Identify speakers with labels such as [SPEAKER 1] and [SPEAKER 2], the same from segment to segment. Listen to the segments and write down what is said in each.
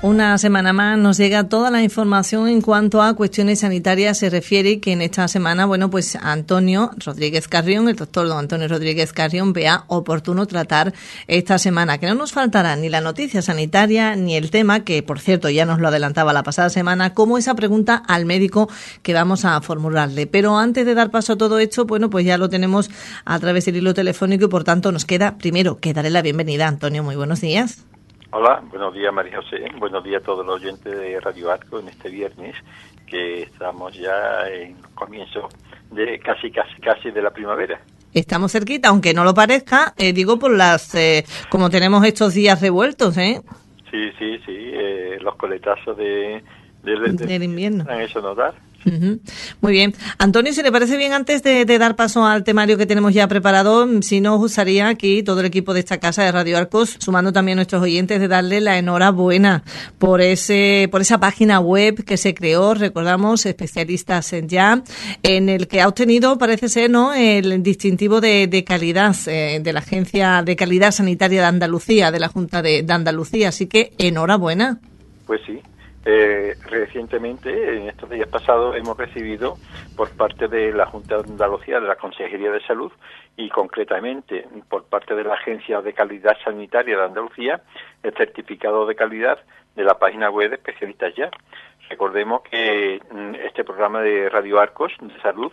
[SPEAKER 1] Una semana más nos llega toda la información en cuanto a cuestiones sanitarias se refiere, y que en esta semana, bueno, pues Antonio Rodríguez Carrión, el doctor don Antonio Rodríguez Carrión, vea oportuno tratar esta semana. Que no nos faltará ni la noticia sanitaria ni el tema, que por cierto ya nos lo adelantaba la pasada semana, como esa pregunta al médico que vamos a formularle. Pero antes de dar paso a todo esto, bueno, pues ya lo tenemos a través del hilo telefónico y por tanto nos queda primero que darle la bienvenida. Antonio, muy buenos días.
[SPEAKER 2] Hola, buenos días María José, buenos días a todos los oyentes de Radio Arco en este viernes, que estamos ya en comienzo de casi de la primavera.
[SPEAKER 1] Estamos cerquita, aunque no lo parezca, digo por como tenemos estos días revueltos, ¿eh?
[SPEAKER 2] Sí, los coletazos del
[SPEAKER 1] invierno.
[SPEAKER 2] Han hecho notar.
[SPEAKER 1] Uh-huh. Muy bien. Antonio, si le parece bien, antes de dar paso al temario que tenemos ya preparado, si nos gustaría aquí, todo el equipo de esta casa de Radio Arcos, sumando también a nuestros oyentes, de darle la enhorabuena por esa página web que se creó, recordamos, Especialistas en Ya, en el que ha obtenido, parece ser, ¿no?, el distintivo de calidad de la Agencia de Calidad Sanitaria de Andalucía, de la Junta de Andalucía. Así que enhorabuena.
[SPEAKER 2] Pues sí. Recientemente, en estos días pasados, hemos recibido por parte de la Junta de Andalucía, de la Consejería de Salud, y concretamente por parte de la Agencia de Calidad Sanitaria de Andalucía, el certificado de calidad de la página web de Especialistas Ya. Recordemos que este programa de Radio Arcos de Salud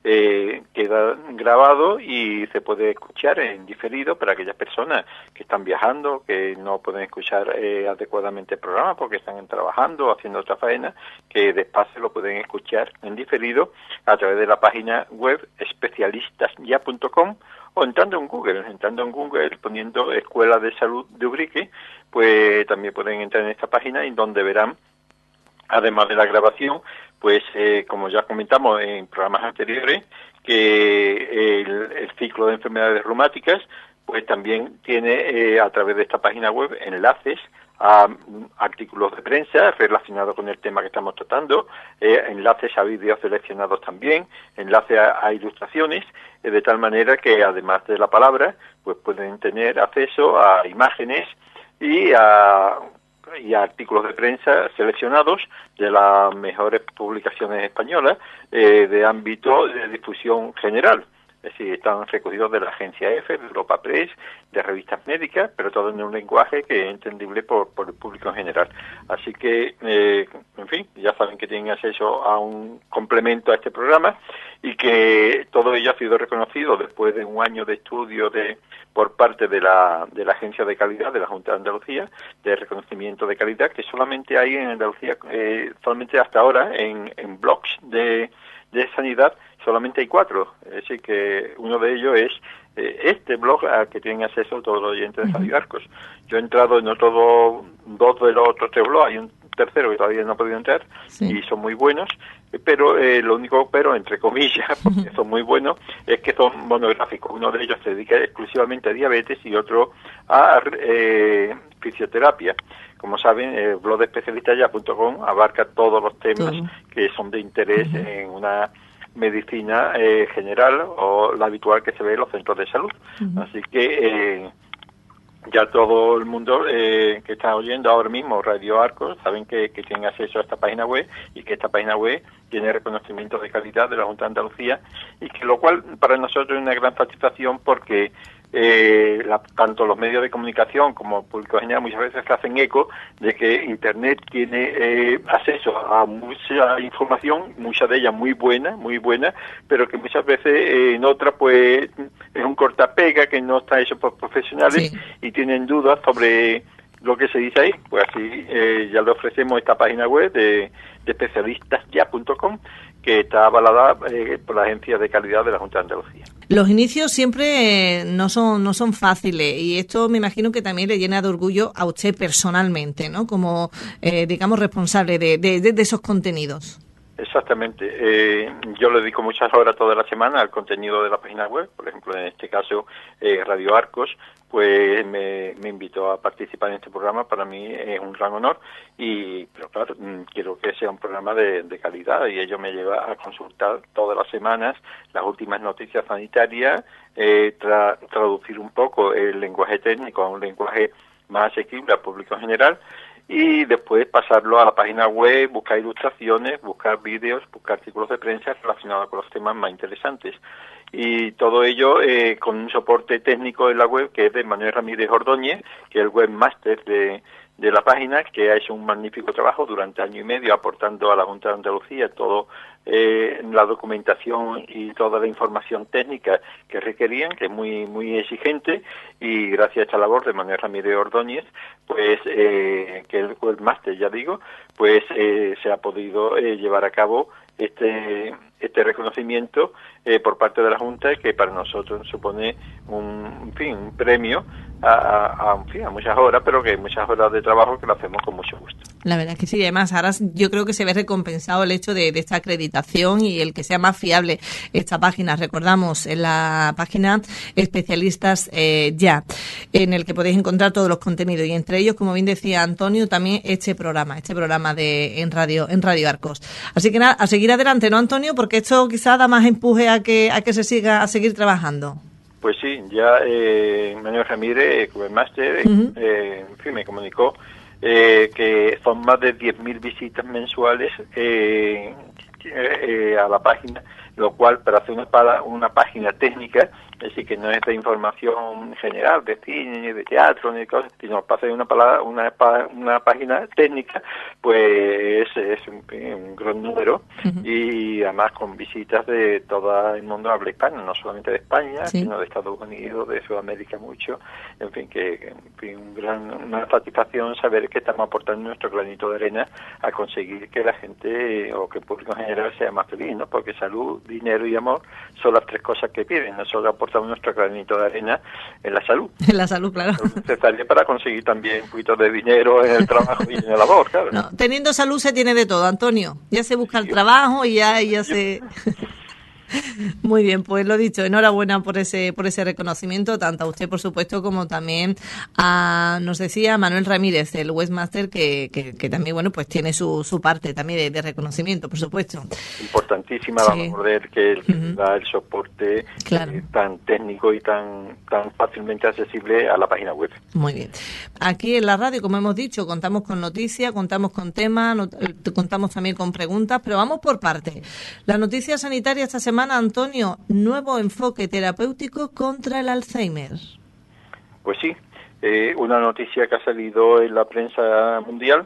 [SPEAKER 2] queda grabado y se puede escuchar en diferido para aquellas personas que están viajando, que no pueden escuchar adecuadamente el programa porque están trabajando o haciendo otra faena, que despacio lo pueden escuchar en diferido a través de la página web especialistasya.com, o entrando en Google, poniendo Escuela de Salud de Ubrique, pues también pueden entrar en esta página, y donde verán, además de la grabación, pues como ya comentamos en programas anteriores, que el ciclo de enfermedades reumáticas pues también tiene a través de esta página web enlaces a artículos de prensa relacionados con el tema que estamos tratando, enlaces a vídeos seleccionados también, enlaces a ilustraciones, de tal manera que además de la palabra pues pueden tener acceso a imágenes y a artículos de prensa seleccionados de las mejores publicaciones españolas de ámbito de difusión general. Es decir, están recogidos de la agencia EFE, de Europa Press, de revistas médicas, pero todo en un lenguaje que es entendible por el público en general. Así que, en fin, ya saben que tienen acceso a un complemento a este programa, y que todo ello ha sido reconocido después de un año de estudio por parte de la Agencia de Calidad de la Junta de Andalucía, de reconocimiento de calidad, que solamente hay en Andalucía, solamente hasta ahora, en blogs de sanidad, solamente hay 4, es decir, que uno de ellos es este blog al que tienen acceso todos los oyentes de Radio Arcos. Yo he entrado en otros dos de los otros 3 blogs, hay un tercero que todavía no he podido entrar, sí, y son muy buenos, pero lo único pero, entre comillas, porque son muy buenos, es que son monográficos. Uno de ellos se dedica exclusivamente a diabetes y otro a fisioterapia. Como saben, el blog de especialistasya.com abarca todos los temas que son de interés en una medicina general o la habitual que se ve en los centros de salud. Así que ya todo el mundo que está oyendo ahora mismo Radio Arcos saben que tienen acceso a esta página web, y que esta página web tiene reconocimiento de calidad de la Junta de Andalucía, y que lo cual para nosotros es una gran satisfacción, porque tanto los medios de comunicación como el público general muchas veces se hacen eco de que Internet tiene acceso a mucha información, mucha de ella muy buena, pero que muchas veces en otra pues es un cortapega que no está hecho por profesionales, sí, y tienen dudas sobre lo que se dice ahí. Pues así ya le ofrecemos esta página web de especialistasya.com, que está avalada por la Agencia de Calidad de la Junta de Andalucía.
[SPEAKER 1] Los inicios siempre no son fáciles, y esto me imagino que también le llena de orgullo a usted personalmente, ¿no?, como digamos responsable de esos contenidos.
[SPEAKER 2] Exactamente. Yo le dedico muchas horas toda la semana al contenido de la página web. Por ejemplo, en este caso, Radio Arcos, pues me invitó a participar en este programa. Para mí es un gran honor, pero claro, quiero que sea un programa de calidad, y ello me lleva a consultar todas las semanas las últimas noticias sanitarias, traducir un poco el lenguaje técnico a un lenguaje más asequible al público en general, y después pasarlo a la página web, buscar ilustraciones, buscar vídeos, buscar artículos de prensa relacionados con los temas más interesantes. Y todo ello con un soporte técnico en la web que es de Manuel Ramírez Ordóñez, que es el webmaster de la página, que ha hecho un magnífico trabajo durante año y medio aportando a la Junta de Andalucía todo la documentación y toda la información técnica que requerían, que es muy exigente, y gracias a esta labor de Manuel Ramírez Ordóñez, pues que es el webmaster, ya digo, pues se ha podido llevar a cabo este reconocimiento por parte de la Junta, que para nosotros supone un premio a muchas horas, pero que muchas horas de trabajo que lo hacemos con mucho gusto.
[SPEAKER 1] La verdad que sí, además ahora yo creo que se ve recompensado el hecho de esta acreditación y el que sea más fiable esta página. Recordamos, en la página Especialistas Ya, en el que podéis encontrar todos los contenidos, y entre ellos, como bien decía Antonio, también este programa en Radio Arcos. Así que nada, a seguir adelante, ¿no, Antonio? Porque esto quizás da más empuje a que se siga a seguir trabajando.
[SPEAKER 2] Pues sí, ya Manuel Ramírez, webmaster, en fin, me comunicó que son más de 10.000 visitas mensuales a la página, lo cual para hacer una página técnica, es decir, que no es de información general, de cine, ni de teatro, ni de cosas, sino para hacer una página técnica, pues es un gran número, y además con visitas de todo el mundo habla hispana, no solamente de España, sino de Estados Unidos, de Sudamérica mucho, en fin, una satisfacción saber que estamos aportando nuestro granito de arena a conseguir que la gente, o que el público en general, sea más feliz, ¿no? Porque salud, dinero y amor son las tres cosas que piden. Nosotros aportamos nuestro granito de arena en la salud.
[SPEAKER 1] En la salud, claro.
[SPEAKER 2] Necesario para conseguir también un poquito de dinero en el trabajo y en el labor, claro.
[SPEAKER 1] No, teniendo salud se tiene de todo, Antonio. Ya se busca el trabajo y ya se... Muy bien, pues lo dicho, enhorabuena por ese reconocimiento, tanto a usted, por supuesto, como también nos decía Manuel Ramírez, el webmaster, que también, bueno, pues tiene su parte también de reconocimiento, por supuesto.
[SPEAKER 2] Importantísima la labor de él, que él da el soporte tan técnico y tan fácilmente accesible a la página web.
[SPEAKER 1] Muy bien. Aquí en la radio, como hemos dicho, contamos con noticias, contamos con temas, contamos también con preguntas, pero vamos por parte. La noticia sanitaria esta semana, Antonio, nuevo enfoque terapéutico contra el Alzheimer. Pues
[SPEAKER 2] sí, una noticia que ha salido en la prensa mundial,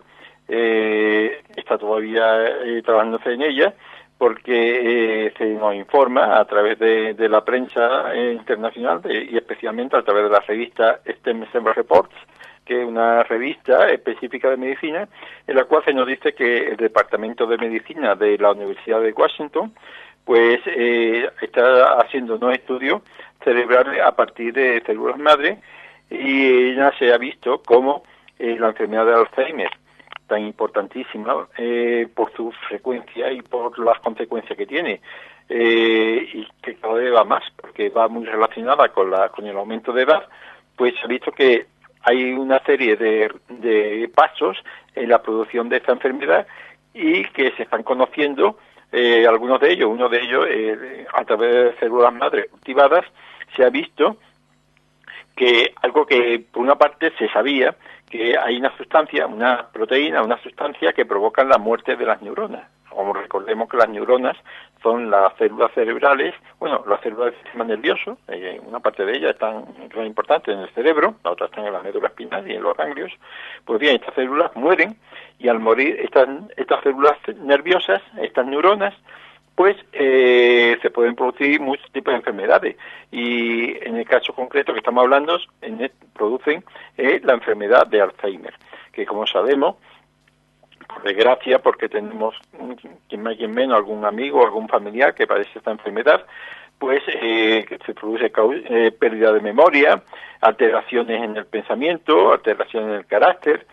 [SPEAKER 2] está todavía trabajándose en ella, porque se nos informa a través de la prensa internacional y especialmente a través de la revista Stem Cell Reports, que es una revista específica de medicina, en la cual se nos dice que el Departamento de Medicina de la Universidad de Washington pues está haciendo unos estudios cerebrales a partir de células madre, y ya se ha visto cómo la enfermedad de Alzheimer, tan importantísima por su frecuencia y por las consecuencias que tiene, y que cada vez va más, porque va muy relacionada con el aumento de edad, pues se ha visto que hay una serie de pasos en la producción de esta enfermedad y que se están conociendo. Algunos de ellos, uno de ellos, a través de células madre cultivadas, se ha visto que algo que por una parte se sabía, que hay una sustancia, una proteína, una sustancia que provoca la muerte de las neuronas. Como recordemos que las neuronas son las células cerebrales, las células del sistema nervioso, una parte de ellas están muy importantes en el cerebro, la otra están en la médula espinal y en los ganglios. Pues bien, estas células mueren, y al morir estas células nerviosas, estas neuronas, pues se pueden producir muchos tipos de enfermedades, y en el caso concreto que estamos hablando producen la enfermedad de Alzheimer, que como sabemos, por desgracia, porque tenemos quien más quien menos algún amigo o algún familiar que padece esta enfermedad, pues se produce pérdida de memoria, alteraciones en el pensamiento, alteraciones en el carácter.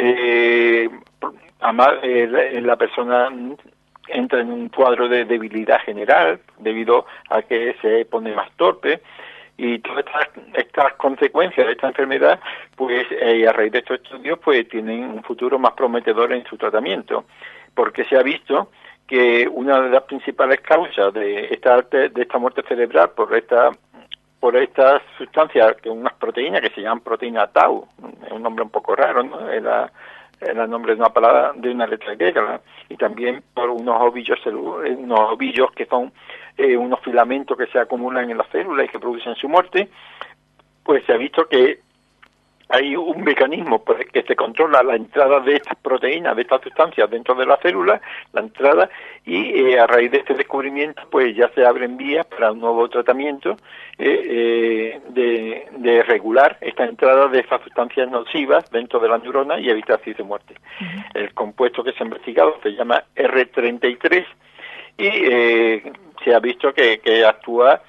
[SPEAKER 2] Además, la persona entra en un cuadro de debilidad general debido a que se pone más torpe, y todas estas consecuencias de esta enfermedad, pues a raíz de estos estudios, pues tienen un futuro más prometedor en su tratamiento, porque se ha visto que una de las principales causas de esta muerte cerebral por esta sustancia, que unas proteínas que se llaman proteína tau, es un nombre un poco raro, ¿no? el nombre de una palabra, de una letra griega, y también por unos ovillos que son unos filamentos que se acumulan en las células y que producen su muerte. Pues se ha visto que hay un mecanismo que se controla la entrada de estas proteínas, de estas sustancias dentro de la célula, la entrada, y a raíz de este descubrimiento pues ya se abren vías para un nuevo tratamiento de regular esta entrada de estas sustancias nocivas dentro de la neurona y evitar así su muerte. El compuesto que se ha investigado se llama R33 y se ha visto que actúa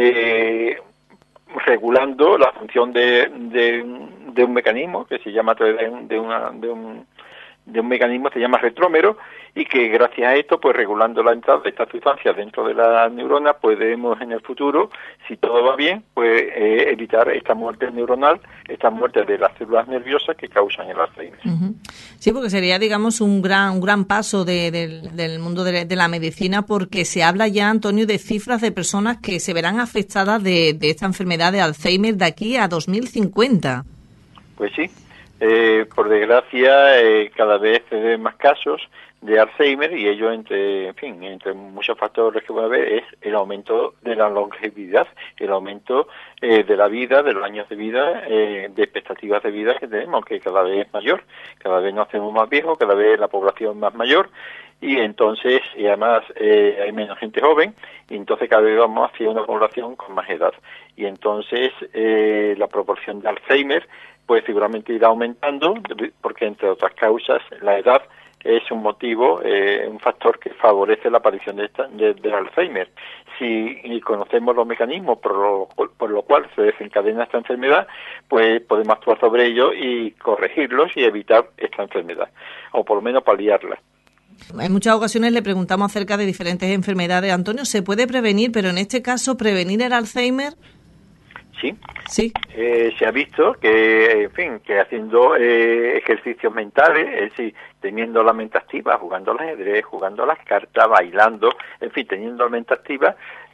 [SPEAKER 2] regulando la función de un mecanismo que se llama a través de un mecanismo que se llama retrómero, y que gracias a esto, pues regulando la entrada de estas sustancias dentro de la neurona, podemos en el futuro, si todo va bien, pues evitar esta muerte neuronal, esta muerte de las células nerviosas que causan el Alzheimer.
[SPEAKER 1] Sí, porque sería, digamos, un gran paso del mundo de la medicina, porque se habla ya, Antonio, de cifras de personas que se verán afectadas de esta enfermedad de Alzheimer de aquí a 2050.
[SPEAKER 2] Pues sí, por desgracia cada vez se ven más casos de Alzheimer, y ello entre muchos factores que puede haber es el aumento de la longevidad, el aumento de la vida, de los años de vida, de expectativas de vida que tenemos, que cada vez es mayor, cada vez nos hacemos más viejos, cada vez la población más mayor, y entonces, y además hay menos gente joven, y entonces cada vez vamos hacia una población con más edad, y entonces la proporción de Alzheimer pues seguramente irá aumentando, porque entre otras causas la edad es un motivo, un factor que favorece la aparición de Alzheimer. Si conocemos los mecanismos por lo cual se desencadena esta enfermedad, pues podemos actuar sobre ello y corregirlos y evitar esta enfermedad, o por lo menos paliarla.
[SPEAKER 1] En muchas ocasiones le preguntamos acerca de diferentes enfermedades. Antonio, ¿se puede prevenir, pero en este caso prevenir el Alzheimer?
[SPEAKER 2] Sí. Se ha visto que, que haciendo ejercicios mentales, es decir, teniendo la mente activa, jugando al ajedrez, jugando a las cartas, bailando, en fin, teniendo la mente activa,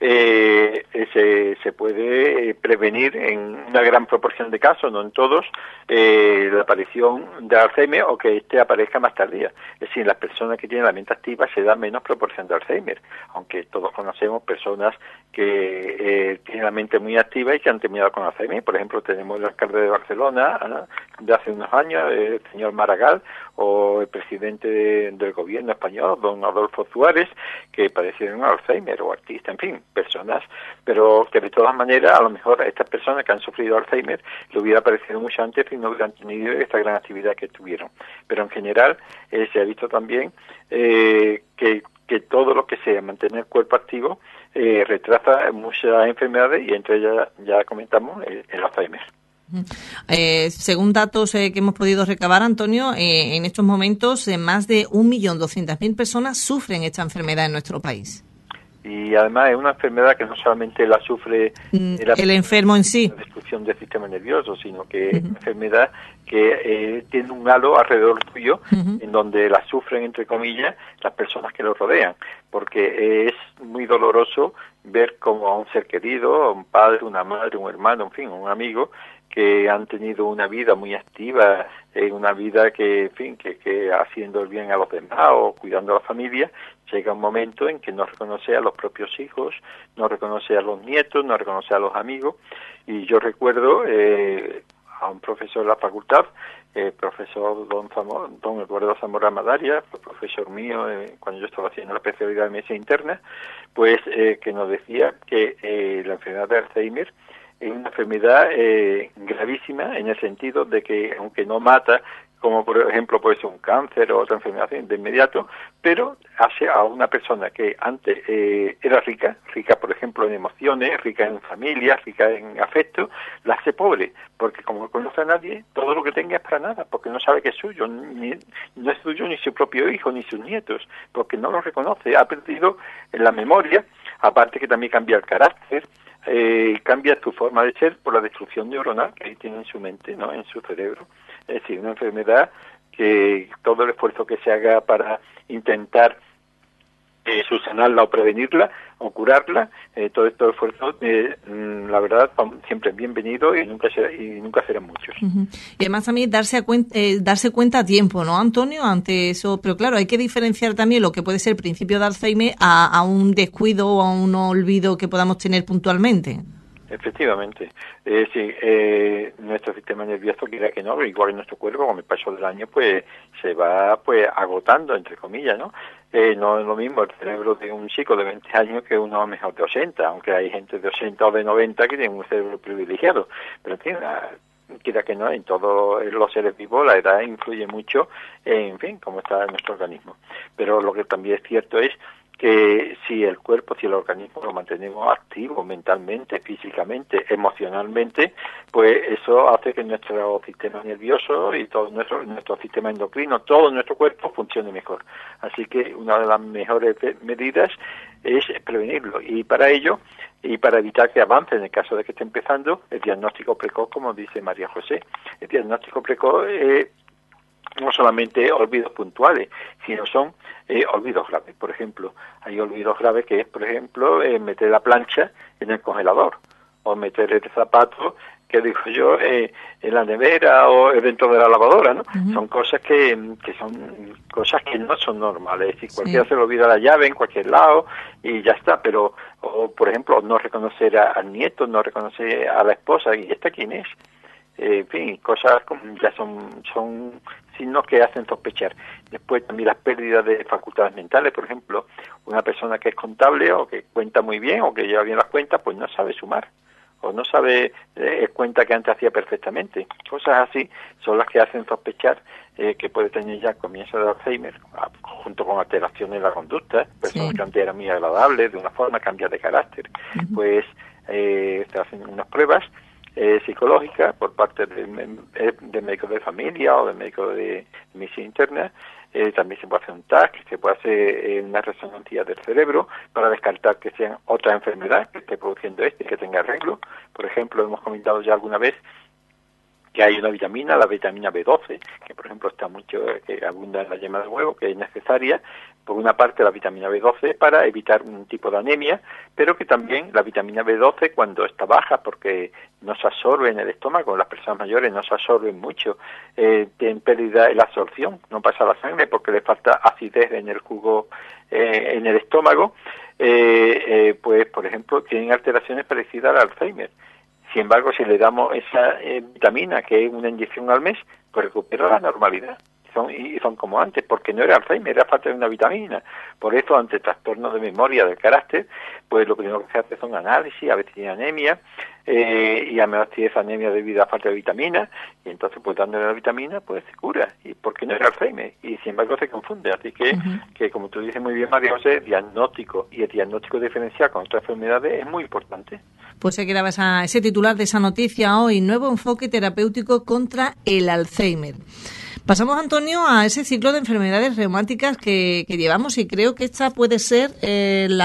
[SPEAKER 2] se puede prevenir en una gran proporción de casos, no en todos, la aparición de Alzheimer, o que aparezca más tardía. Es decir, las personas que tienen la mente activa se da menos proporción de Alzheimer, aunque todos conocemos personas que tienen la mente muy activa y que han terminado con Alzheimer. Por ejemplo, tenemos el alcalde de Barcelona de hace unos años, el señor Maragall, o el presidente del gobierno español, don Adolfo Suárez, que padecieron Alzheimer, o artistas, en fin, personas, pero que de todas maneras, a lo mejor a estas personas que han sufrido Alzheimer le hubiera parecido mucho antes y no hubieran tenido esta gran actividad que tuvieron. Pero en general se ha visto también que todo lo que sea mantener el cuerpo activo retrasa muchas enfermedades, y entre ellas ya comentamos el Alzheimer.
[SPEAKER 1] Según datos que hemos podido recabar, Antonio, en estos momentos más de 1.200.000 personas sufren esta enfermedad en nuestro país.
[SPEAKER 2] Y además es una enfermedad que no solamente la sufre
[SPEAKER 1] el enfermo en sí,
[SPEAKER 2] la destrucción del sistema nervioso, sino que es una enfermedad que tiene un halo alrededor tuyo, en donde la sufren, entre comillas, las personas que lo rodean, porque es muy doloroso ver como a un ser querido, a un padre, una madre, un hermano, en fin, un amigo, que han tenido una vida muy activa, una vida que haciendo el bien a los demás o cuidando a la familia, llega un momento en que no reconoce a los propios hijos, no reconoce a los nietos, no reconoce a los amigos. Y yo recuerdo a un profesor de la facultad, profesor don Eduardo Zamora Madaria, fue profesor mío cuando yo estaba haciendo la especialidad de medicina interna, pues que nos decía que la enfermedad de Alzheimer es una enfermedad gravísima, en el sentido de que, aunque no mata, como por ejemplo puede ser un cáncer o otra enfermedad de inmediato, pero hace a una persona que antes era rica por ejemplo en emociones, rica en familia, rica en afecto, la hace pobre, porque como no conoce a nadie, todo lo que tenga es para nada, porque no sabe que es suyo, no es suyo ni su propio hijo, ni sus nietos, porque no lo reconoce, ha perdido la memoria, aparte que también cambia el carácter, cambia tu forma de ser por la destrucción neuronal que ahí tiene en su mente, ¿no?, en su cerebro. Es decir, una enfermedad que todo el esfuerzo que se haga para intentar subsanarla o prevenirla o curarla. Todo estos esfuerzos, la verdad, siempre es bienvenido y nunca serán muchos.
[SPEAKER 1] Uh-huh. Y además también darse cuenta a tiempo, ¿no, Antonio? Ante eso, pero claro, hay que diferenciar también lo que puede ser el principio de Alzheimer a un descuido o a un olvido que podamos tener puntualmente.
[SPEAKER 2] Efectivamente. Nuestro sistema nervioso, quiera que no, igual en nuestro cuerpo, con el paso del año, pues se va pues agotando, entre comillas, ¿no? No es lo mismo el cerebro de un chico de 20 años que uno mejor de 80, aunque hay gente de 80 o de 90 que tienen un cerebro privilegiado. Pero en fin, quiera que no, en todos los seres vivos la edad influye mucho en fin, cómo está nuestro organismo. Pero lo que también es cierto es que si el organismo lo mantenemos activo mentalmente, físicamente, emocionalmente, pues eso hace que nuestro sistema nervioso y todo nuestro sistema endocrino, todo nuestro cuerpo funcione mejor. Así que una de las mejores medidas es prevenirlo, y para ello, y para evitar que avance en el caso de que esté empezando, el diagnóstico precoz, como dice María José. El diagnóstico precoz no solamente olvidos puntuales, sino son olvidos graves. Por ejemplo, hay olvidos graves que es, por ejemplo, meter la plancha en el congelador, o meter el zapato, que digo yo, en la nevera o dentro de la lavadora, ¿no? Uh-huh. Son cosas que son cosas que no son normales. Es decir, cualquiera se le olvida la llave en cualquier lado y ya está, pero, o, por ejemplo, no reconocer al nieto, no reconocer a la esposa, ¿y esta quién es? En fin, cosas ya son signos que hacen sospechar. Después también las pérdidas de facultades mentales, por ejemplo, una persona que es contable o que cuenta muy bien o que lleva bien las cuentas, pues no sabe sumar o no sabe cuenta que antes hacía perfectamente. Cosas así son las que hacen sospechar que puede tener ya comienzo de Alzheimer, junto con alteraciones en la conducta, personas que antes eran muy agradables, de una forma cambian de carácter. Uh-huh. Pues se hacen unas pruebas psicológica por parte de médicos de familia o de médicos de medicina interna. También se puede hacer un TAC, se puede hacer una resonancia del cerebro para descartar que sea otra enfermedad que esté produciendo que tenga arreglo. Por ejemplo, hemos comentado ya alguna vez que hay una vitamina, la vitamina B12, que por ejemplo está mucho, que abunda en la yema del huevo, que es necesaria, por una parte la vitamina B12 para evitar un tipo de anemia, pero que también la vitamina B12 cuando está baja, porque no se absorbe en el estómago, las personas mayores no se absorben mucho, tienen pérdida en la absorción, no pasa la sangre porque le falta acidez en el jugo, en el estómago, pues por ejemplo tienen alteraciones parecidas al Alzheimer. Sin embargo, si le damos esa vitamina, que es una inyección al mes, pues recupera la normalidad. Son como antes, porque no era Alzheimer, era falta de una vitamina. Por eso, ante trastornos de memoria del carácter, pues lo primero que se hace son análisis, a ver si tiene anemia, y a menos tiene esa anemia debido a falta de vitamina, y entonces pues dándole la vitamina, pues se cura, y porque no era Alzheimer, y sin embargo se confunde. Así que, que como tú dices muy bien, María José, diagnóstico y el diagnóstico diferencial con otras enfermedades es muy importante.
[SPEAKER 1] Pues se quedaba ese titular de esa noticia hoy, nuevo enfoque terapéutico contra el Alzheimer. Pasamos, Antonio, a ese ciclo de enfermedades reumáticas que llevamos, y creo que esta puede ser el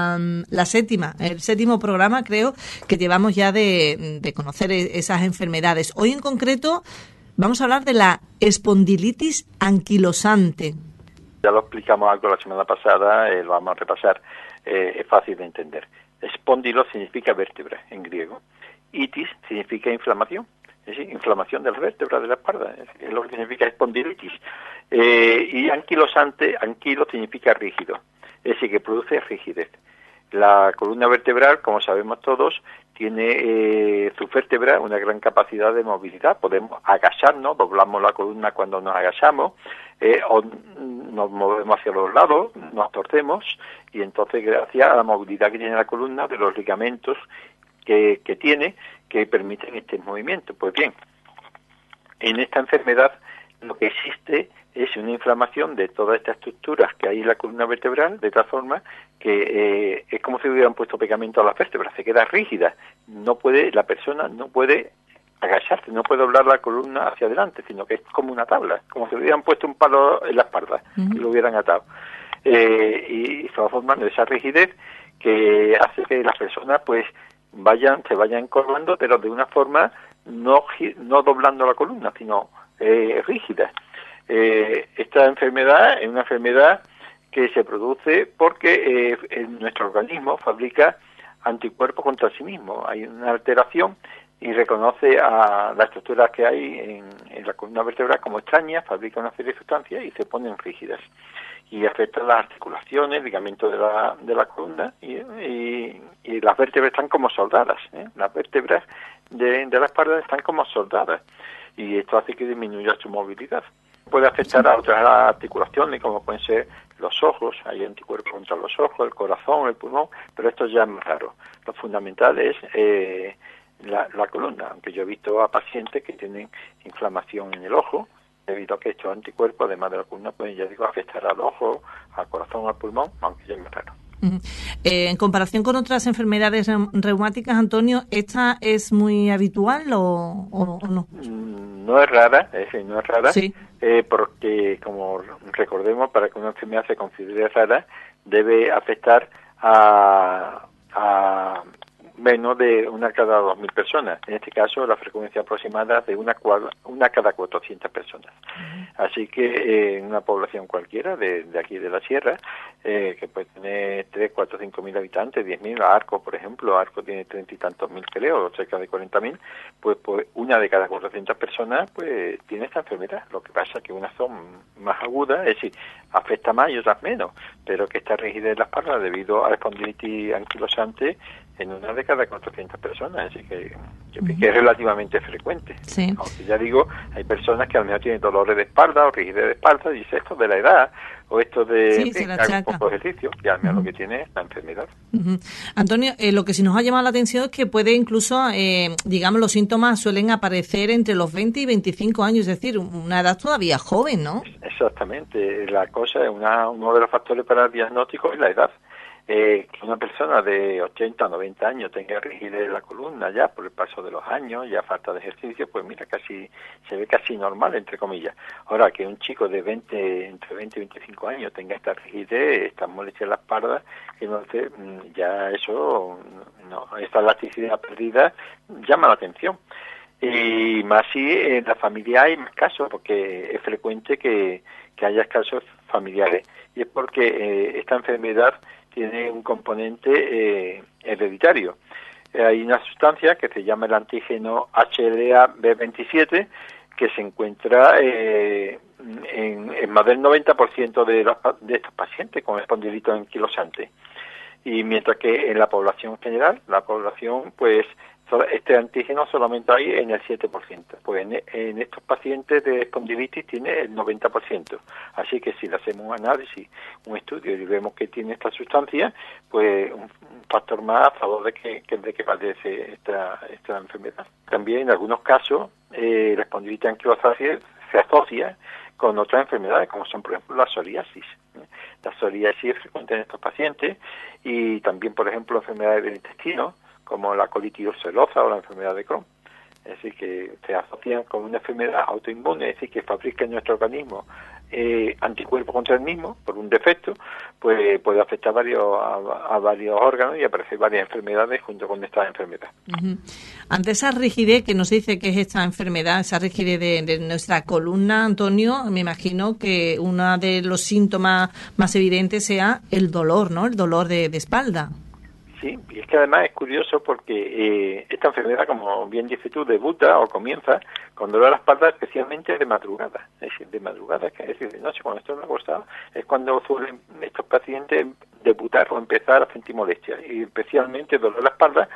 [SPEAKER 1] séptimo programa, creo, que llevamos ya de conocer esas enfermedades. Hoy en concreto vamos a hablar de la espondilitis anquilosante.
[SPEAKER 2] Ya lo explicamos algo la semana pasada, lo vamos a repasar, es fácil de entender. Espondilo significa vértebra en griego, itis significa inflamación. Es decir, inflamación de las vértebras de la espalda, es lo que significa espondilitis. Y anquilosante, anquilo significa rígido, es decir, que produce rigidez. La columna vertebral, como sabemos todos, tiene su vértebra una gran capacidad de movilidad. Podemos agacharnos, doblamos la columna cuando nos agachamos, o nos movemos hacia los lados, nos torcemos, y entonces gracias a la movilidad que tiene la columna, de los ligamentos que tiene, que permiten este movimiento. Pues bien, en esta enfermedad lo que existe es una inflamación de todas estas estructuras que hay en la columna vertebral, de tal forma que es como si hubieran puesto pegamento a las vértebras, se queda rígida, la persona no puede agacharse, no puede doblar la columna hacia adelante, sino que es como una tabla, como si hubieran puesto un palo en la espalda y lo hubieran atado. Y se va formando esa rigidez que hace que las personas pues se vayan encorvando, pero de una forma no doblando la columna, sino rígida. Esta enfermedad es una enfermedad que se produce porque nuestro organismo fabrica anticuerpos contra sí mismo. Hay una alteración y reconoce a las estructuras que hay en la columna vertebral como extrañas, fabrica una serie de sustancias y se ponen rígidas. Y afecta las articulaciones, ligamentos de la columna y las vértebras están como soldadas. Las vértebras de la espalda están como soldadas y esto hace que disminuya su movilidad. Puede afectar a otras articulaciones como pueden ser los ojos, hay anticuerpos contra los ojos, el corazón, el pulmón, pero esto ya es más raro. Lo fundamental es la columna, aunque yo he visto a pacientes que tienen inflamación en el ojo, debido a que estos anticuerpos, además de la columna, pueden, ya digo, afectar al ojo, al corazón, al pulmón, aunque ya es más raro.
[SPEAKER 1] En comparación con otras enfermedades reumáticas, Antonio, ¿esta es muy habitual o no?
[SPEAKER 2] No es rara, no es rara,
[SPEAKER 1] sí.
[SPEAKER 2] Porque, como recordemos, para que una enfermedad se considere rara, debe afectar a menos de una cada 2.000 personas. En este caso, la frecuencia aproximada es de una cada 400 personas. Así que en una población cualquiera de aquí de la sierra, que puede tener 3, 4, 5.000 habitantes, 10.000, Arco, por ejemplo, Arco tiene 30 y tantos mil, creo, cerca de 40.000, pues una de cada 400 personas pues tiene esta enfermedad. Lo que pasa es que unas son más agudas, es decir, afecta más y otras menos, pero que está rigidez de la espalda debido a la espondilitis anquilosante en una de cada 400 personas, así que es relativamente frecuente.
[SPEAKER 1] Sí.
[SPEAKER 2] Aunque ya digo, hay personas que a lo mejor tienen dolores de espalda o rigidez de espalda y dice esto de la edad o esto de hacer un poco de ejercicio, y al menos lo que tiene es la enfermedad.
[SPEAKER 1] Antonio, lo que sí nos ha llamado la atención es que puede incluso, digamos, los síntomas suelen aparecer entre los 20 y 25 años, es decir, una edad todavía joven, ¿no?
[SPEAKER 2] Exactamente, la cosa es uno de los factores para el diagnóstico es la edad. Que una persona de 80 o 90 años tenga rigidez en la columna ya por el paso de los años, ya falta de ejercicio, pues mira, se ve casi normal, entre comillas. Ahora, que un chico de entre 20 y 25 años tenga esta rigidez, esta molestia en la espalda, que no sé, ya eso, esta elasticidad perdida llama la atención. Y más si en la familia hay más casos, porque es frecuente que haya casos familiares. Y es porque esta enfermedad tiene un componente hereditario. Hay una sustancia que se llama el antígeno HLA-B27 que se encuentra en más del 90% de estos pacientes con espondilitis anquilosante. Y mientras que en la población general, pues este antígeno solamente hay en el 7%. Pues en estos pacientes de espondilitis tiene el 90%. Así que si le hacemos un análisis, un estudio y vemos que tiene esta sustancia, pues un factor más a favor de que padece esta enfermedad. También en algunos casos la espondilitis anquilosante se asocia con otras enfermedades, como son, por ejemplo, la psoriasis. La psoriasis es frecuente en estos pacientes y también, por ejemplo, enfermedades del intestino, como la colitis ulcerosa o la enfermedad de Crohn. Es decir, que se asocian con una enfermedad autoinmune, es decir, que fabrica en nuestro organismo anticuerpos contra el mismo, por un defecto, pues puede afectar a varios órganos y aparecer varias enfermedades junto con esta enfermedad.
[SPEAKER 1] Ante esa rigidez que nos dice que es esta enfermedad, esa rigidez de nuestra columna, Antonio, me imagino que uno de los síntomas más evidentes sea el dolor, ¿no? El dolor de espalda.
[SPEAKER 2] Sí, y es que además es curioso porque esta enfermedad, como bien dices tú, debuta o comienza con dolor a la espalda, especialmente de madrugada. Es decir, de madrugada, que es decir, de noche, cuando esto no ha costado, es cuando suelen estos pacientes debutar o empezar a sentir molestias, y especialmente dolor a la espalda,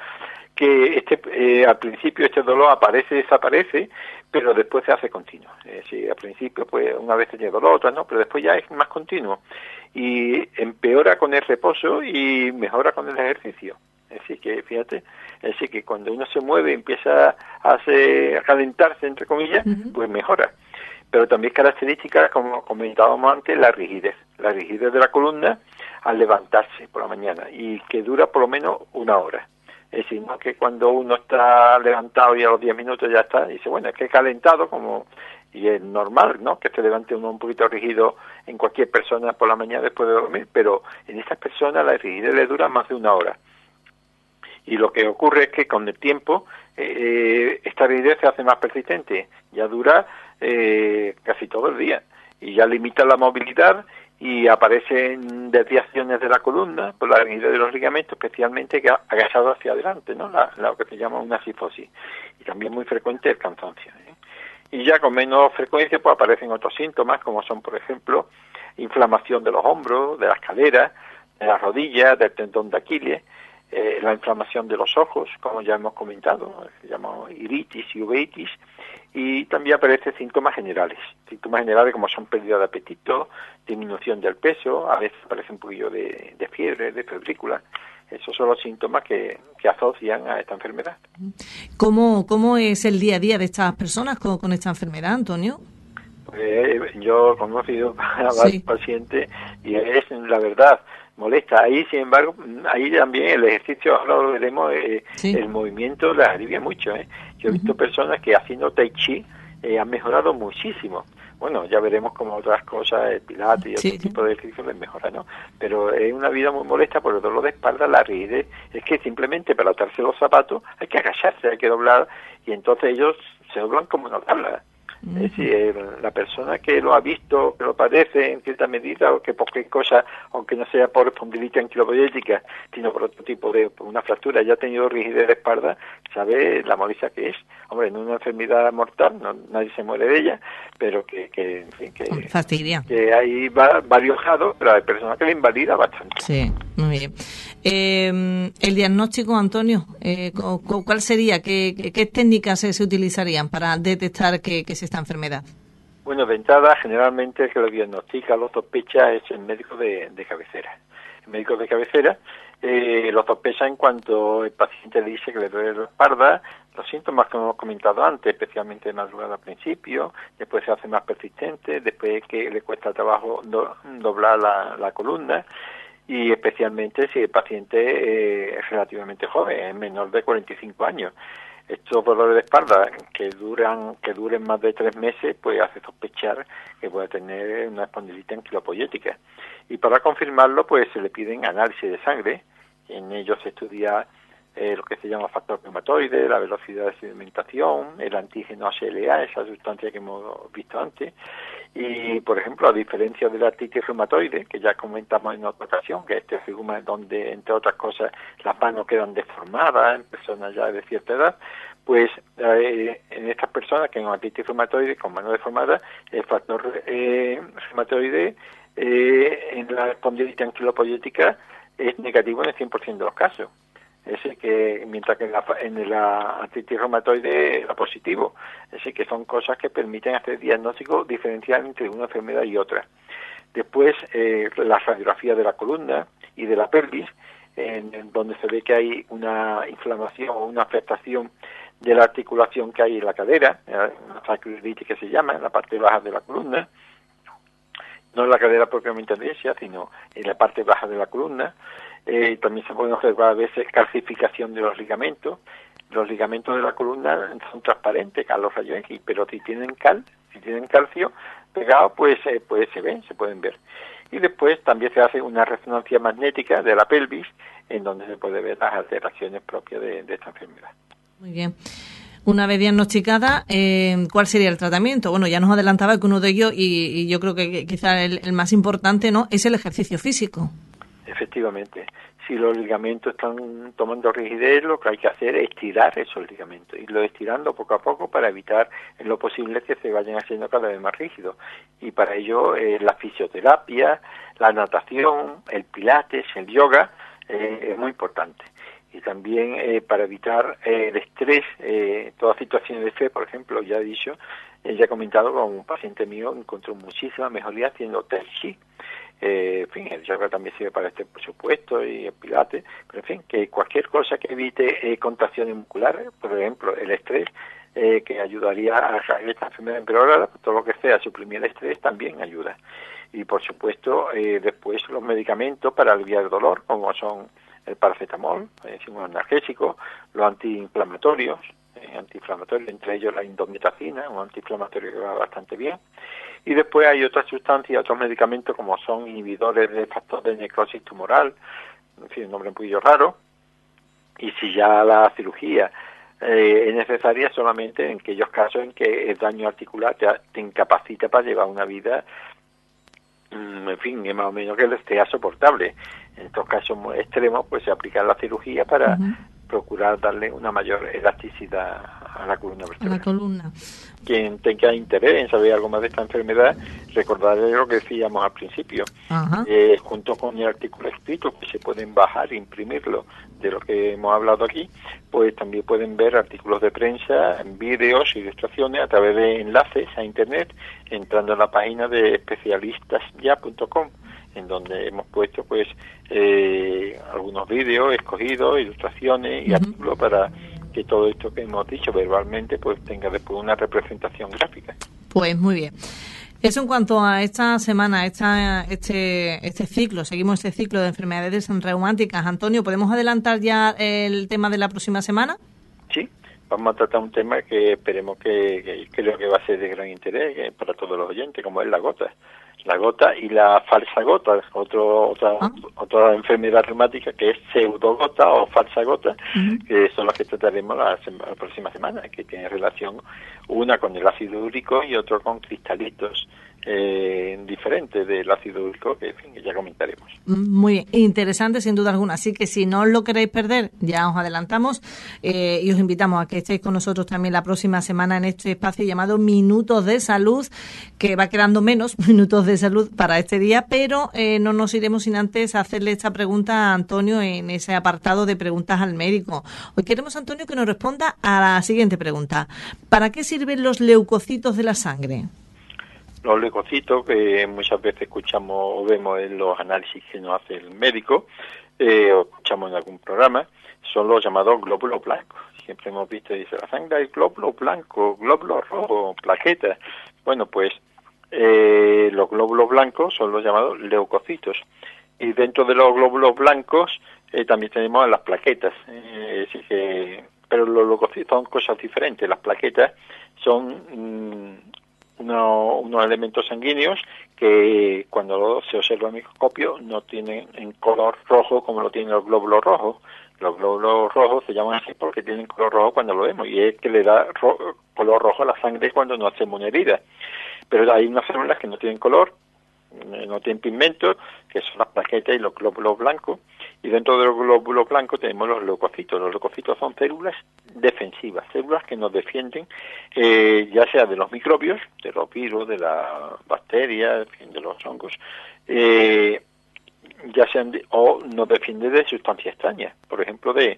[SPEAKER 2] que al principio este dolor desaparece, pero después se hace continuo. Es decir, al principio, pues una vez tiene dolor, otra no, pero después ya es más continuo. Y empeora con el reposo y mejora con el ejercicio. Es decir, que fíjate, es decir, que cuando uno se mueve y empieza a calentarse, entre comillas, pues mejora. Pero también características, como comentábamos antes, la rigidez de la columna al levantarse por la mañana y que dura por lo menos una hora. Es decir, no que cuando uno está levantado y a los 10 minutos ya está, dice, bueno, es que he calentado y es normal, ¿no?, que se levante uno un poquito rígido en cualquier persona por la mañana después de dormir, pero en estas personas la rigidez le dura más de una hora. Y lo que ocurre es que con el tiempo esta rigidez se hace más persistente, ya dura casi todo el día y ya limita la movilidad y aparecen desviaciones de la columna por la rigidez de los ligamentos, especialmente agachado hacia adelante, ¿no? Lo que se llama una cifosis. Y también muy frecuente el cansancio, ¿eh? Y ya con menos frecuencia pues aparecen otros síntomas, como son, por ejemplo, inflamación de los hombros, de las caderas, de las rodillas, del tendón de Aquiles, la inflamación de los ojos, como ya hemos comentado, se llama iritis y uveitis, y también aparecen síntomas generales como son pérdida de apetito, disminución del peso, a veces aparece un poquillo de fiebre, de febrícula. Esos son los síntomas que asocian a esta enfermedad.
[SPEAKER 1] ¿Cómo es el día a día de estas personas con esta enfermedad, Antonio?
[SPEAKER 2] Pues yo he conocido a varios pacientes y es, la verdad, molesta. Ahí, sin embargo, ahí también el ejercicio, ahora lo veremos, el movimiento les alivia mucho, ¿eh? Yo he visto personas que haciendo tai chi han mejorado muchísimo. Bueno, ya veremos como otras cosas, el pilates y otro tipo de ejercicio les mejora, ¿no? Pero es una vida muy molesta por el dolor de espalda, la rigidez. Es que simplemente para atarse los zapatos hay que agacharse, hay que doblar, y entonces ellos se doblan como una tabla. Es decir, la persona que lo ha visto, que lo padece en cierta medida, o que por qué cosa, aunque no sea por espondilitis anquilopoyética, sino por otro tipo de por una fractura, ya ha tenido rigidez de espalda, sabe la molestia que es. Hombre, en una enfermedad mortal, nadie se muere de ella, pero en fin,
[SPEAKER 1] fastidia.
[SPEAKER 2] Que ahí va variojado, pero hay personas que le invalida bastante.
[SPEAKER 1] Sí, muy bien. El diagnóstico, Antonio, ¿cuál sería? ¿Qué técnicas se utilizarían para detectar que es esta enfermedad?
[SPEAKER 2] Bueno, de entrada, generalmente el que lo diagnostica, lo sospecha, es el médico de cabecera. El médico de cabecera lo sospecha en cuanto el paciente le dice que le duele la espalda, los síntomas que hemos comentado antes, especialmente de madrugada al principio, después se hace más persistente, después que le cuesta trabajo doblar la columna, y especialmente si el paciente es relativamente joven, es menor de 45 años. Estos dolores de espalda que duren más de 3 meses, pues hace sospechar que puede tener una espondilitis anquilopoyética. Y para confirmarlo, pues se le piden análisis de sangre. En ellos se estudia lo que se llama factor reumatoide, la velocidad de sedimentación, el antígeno HLA, esa sustancia que hemos visto antes. Y, por ejemplo, a diferencia de la artritis reumatoide, que ya comentamos en otra ocasión, que este reuma donde, entre otras cosas, las manos quedan deformadas en personas ya de cierta edad, pues en estas personas que en artritis reumatoide con manos deformadas, el factor reumatoide en la espondilitis anquilopoyética es negativo en el 100% de los casos. Es decir, que mientras que en la artritis reumatoide era positivo. Es decir, que son cosas que permiten hacer diagnóstico diferencial entre una enfermedad y otra. Después, la radiografía de la columna y de la pelvis, en donde se ve que hay una inflamación o una afectación de la articulación que hay en la cadera, una sacroiliitis que se llama, en la parte baja de la columna, no en la cadera propiamente dicha, sino en la parte baja de la columna. También se pueden observar a veces calcificación de los ligamentos. Los ligamentos de la columna son transparentes a los rayos X, pero si tienen calcio pegado, pues se pueden ver. Y después también se hace una resonancia magnética de la pelvis, en donde se puede ver las alteraciones propias de esta enfermedad.
[SPEAKER 1] Muy bien. Una vez diagnosticada, ¿cuál sería el tratamiento? Bueno, ya nos adelantaba que uno de ellos, y yo creo que quizá el más importante, ¿no?, es el ejercicio físico.
[SPEAKER 2] Efectivamente. Si los ligamentos están tomando rigidez, lo que hay que hacer es estirar esos ligamentos, irlo estirando poco a poco para evitar en lo posible que se vayan haciendo cada vez más rígidos. Y para ello la fisioterapia, la natación, el pilates, el yoga es muy importante. Y también para evitar el estrés, todas situaciones de estrés, por ejemplo, ya he comentado con un paciente mío, encontró muchísima mejoría haciendo tai chi. En fin, el yoga también sirve para este, por supuesto, y el pilates, pero en fin, que cualquier cosa que evite contracciones musculares, por ejemplo, el estrés, que ayudaría a esta enfermedad empeorada, todo lo que sea suprimir el estrés también ayuda. Y por supuesto, después los medicamentos para aliviar el dolor, como son el paracetamol, un analgésico, los antiinflamatorios, entre ellos la indometacina, un antiinflamatorio que va bastante bien. Y después hay otras sustancias, otros medicamentos como son inhibidores de factor de necrosis tumoral, en fin, un nombre un poquillo raro. Y si ya la cirugía es necesaria, solamente en aquellos casos en que el daño articular te incapacita para llevar una vida en fin, más o menos que les sea soportable. En estos casos muy extremos, pues se aplica la cirugía para procurar darle una mayor elasticidad a la columna vertebral.
[SPEAKER 1] A la columna.
[SPEAKER 2] Quien tenga interés en saber algo más de esta enfermedad, recordarle lo que decíamos al principio. Junto con el artículo escrito, que se pueden bajar e imprimirlo de lo que hemos hablado aquí, pues también pueden ver artículos de prensa, vídeos, ilustraciones a través de enlaces a internet, entrando en la página de especialistasya.com, en donde hemos puesto pues algunos vídeos escogidos, ilustraciones y artículos para que todo esto que hemos dicho verbalmente pues tenga después una representación gráfica.
[SPEAKER 1] Pues muy bien. Eso en cuanto a esta semana, este ciclo, seguimos este ciclo de enfermedades reumáticas. Antonio, ¿podemos adelantar ya el tema de la próxima semana?
[SPEAKER 2] Sí, vamos a tratar un tema que esperemos que creo que va a ser de gran interés para todos los oyentes, como es la gota. La gota y la falsa gota, otra enfermedad reumática que es pseudogota o falsa gota, que son las que trataremos la próxima semana, que tiene relación una con el ácido úrico y otro con cristalitos diferentes del ácido úrico que, en fin, que ya comentaremos.
[SPEAKER 1] Muy bien, interesante sin duda alguna, así que si no lo queréis perder, ya os adelantamos y os invitamos a que estéis con nosotros también la próxima semana en este espacio llamado Minutos de Salud, que va quedando menos minutos de salud para este día, pero no nos iremos sin antes hacerle esta pregunta a Antonio en ese apartado de preguntas al médico. Hoy queremos, Antonio, que nos responda a la siguiente pregunta: ¿para qué sirven los leucocitos de la sangre?
[SPEAKER 2] Los leucocitos, que muchas veces escuchamos o vemos en los análisis que nos hace el médico, o escuchamos en algún programa, son los llamados glóbulos blancos. Siempre hemos visto, dice, la sangre hay glóbulos blancos, glóbulos rojos, plaquetas. Bueno, pues los glóbulos blancos son los llamados leucocitos. Y dentro de los glóbulos blancos también tenemos las plaquetas. Pero los leucocitos son cosas diferentes. Las plaquetas son unos elementos sanguíneos que cuando se observa al microscopio no tienen en color rojo como lo tienen los glóbulos rojos. Los glóbulos rojos se llaman así porque tienen color rojo cuando lo vemos, y es que le da color rojo a la sangre cuando nos hacemos una herida. Pero hay unas células que no tienen color, no tienen pigmento, que son las plaquetas y los glóbulos blancos, y dentro de los glóbulos blancos tenemos los leucocitos. Los leucocitos son células defensivas, células que nos defienden ya sea de los microbios, de los virus, de las bacterias, de los hongos, ya sean o nos defiende de sustancias extrañas, por ejemplo del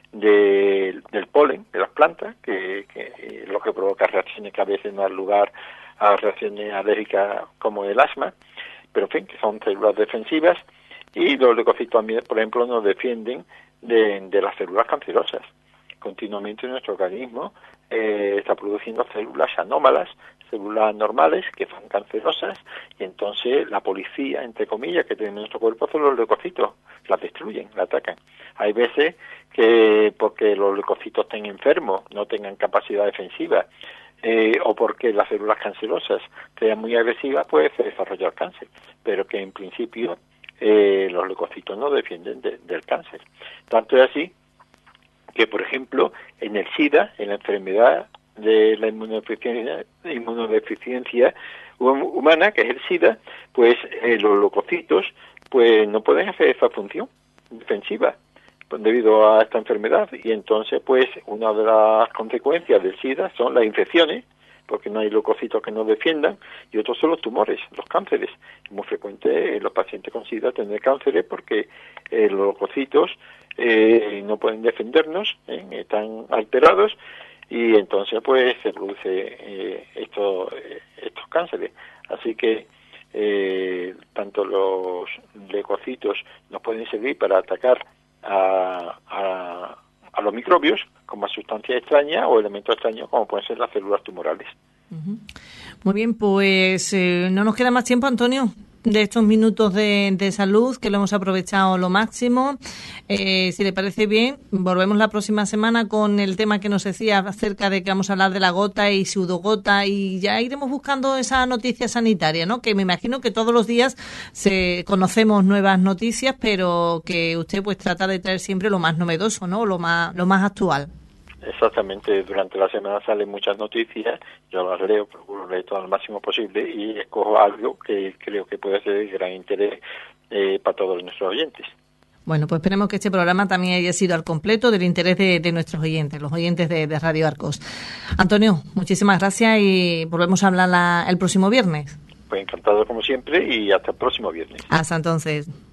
[SPEAKER 2] polen de las plantas, que es lo que provoca reacciones que a veces no dan lugar a reacciones alérgicas como el asma, pero en fin, que son células defensivas. Y los leucocitos también, por ejemplo, nos defienden de las células cancerosas. Continuamente nuestro organismo está produciendo células anómalas, células normales que son cancerosas, y entonces la policía, entre comillas, que tiene nuestro cuerpo son los leucocitos, las destruyen, la atacan. Hay veces que porque los leucocitos estén enfermos, no tengan capacidad defensiva, o porque las células cancerosas sean muy agresivas, pues se desarrolla el cáncer, pero que en principio los leucocitos no defienden del cáncer. Tanto es así que, por ejemplo, en el SIDA, en la enfermedad de la inmunodeficiencia humana, que es el SIDA, pues los leucocitos pues no pueden hacer esa función defensiva debido a esta enfermedad, y entonces pues una de las consecuencias del SIDA son las infecciones, porque no hay leucocitos que nos defiendan, y otros son los tumores, los cánceres. Es muy frecuente los pacientes con SIDA tener cánceres porque los leucocitos no pueden defendernos, están alterados, y entonces pues se produce estos cánceres. Así que tanto los leucocitos nos pueden servir para atacar a los microbios como a sustancias extrañas o elementos extraños como pueden ser las células tumorales.
[SPEAKER 1] Muy bien, pues no nos queda más tiempo, Antonio, de estos minutos de salud, que lo hemos aprovechado lo máximo. Si le parece bien, volvemos la próxima semana con el tema que nos decía acerca de que vamos a hablar de la gota y pseudogota, y ya iremos buscando esa noticia sanitaria, ¿no? Que me imagino que todos los días conocemos nuevas noticias, pero que usted pues trata de traer siempre lo más novedoso, ¿no? Lo más actual.
[SPEAKER 2] Exactamente, durante la semana salen muchas noticias, yo las leo, procuro leer todo al máximo posible y escojo algo que creo que puede ser de gran interés para todos nuestros oyentes.
[SPEAKER 1] Bueno, pues esperemos que este programa también haya sido al completo del interés de nuestros oyentes, los oyentes de Radio Arcos. Antonio, muchísimas gracias y volvemos a hablar el próximo viernes.
[SPEAKER 2] Pues encantado como siempre y hasta el próximo viernes.
[SPEAKER 1] Hasta entonces.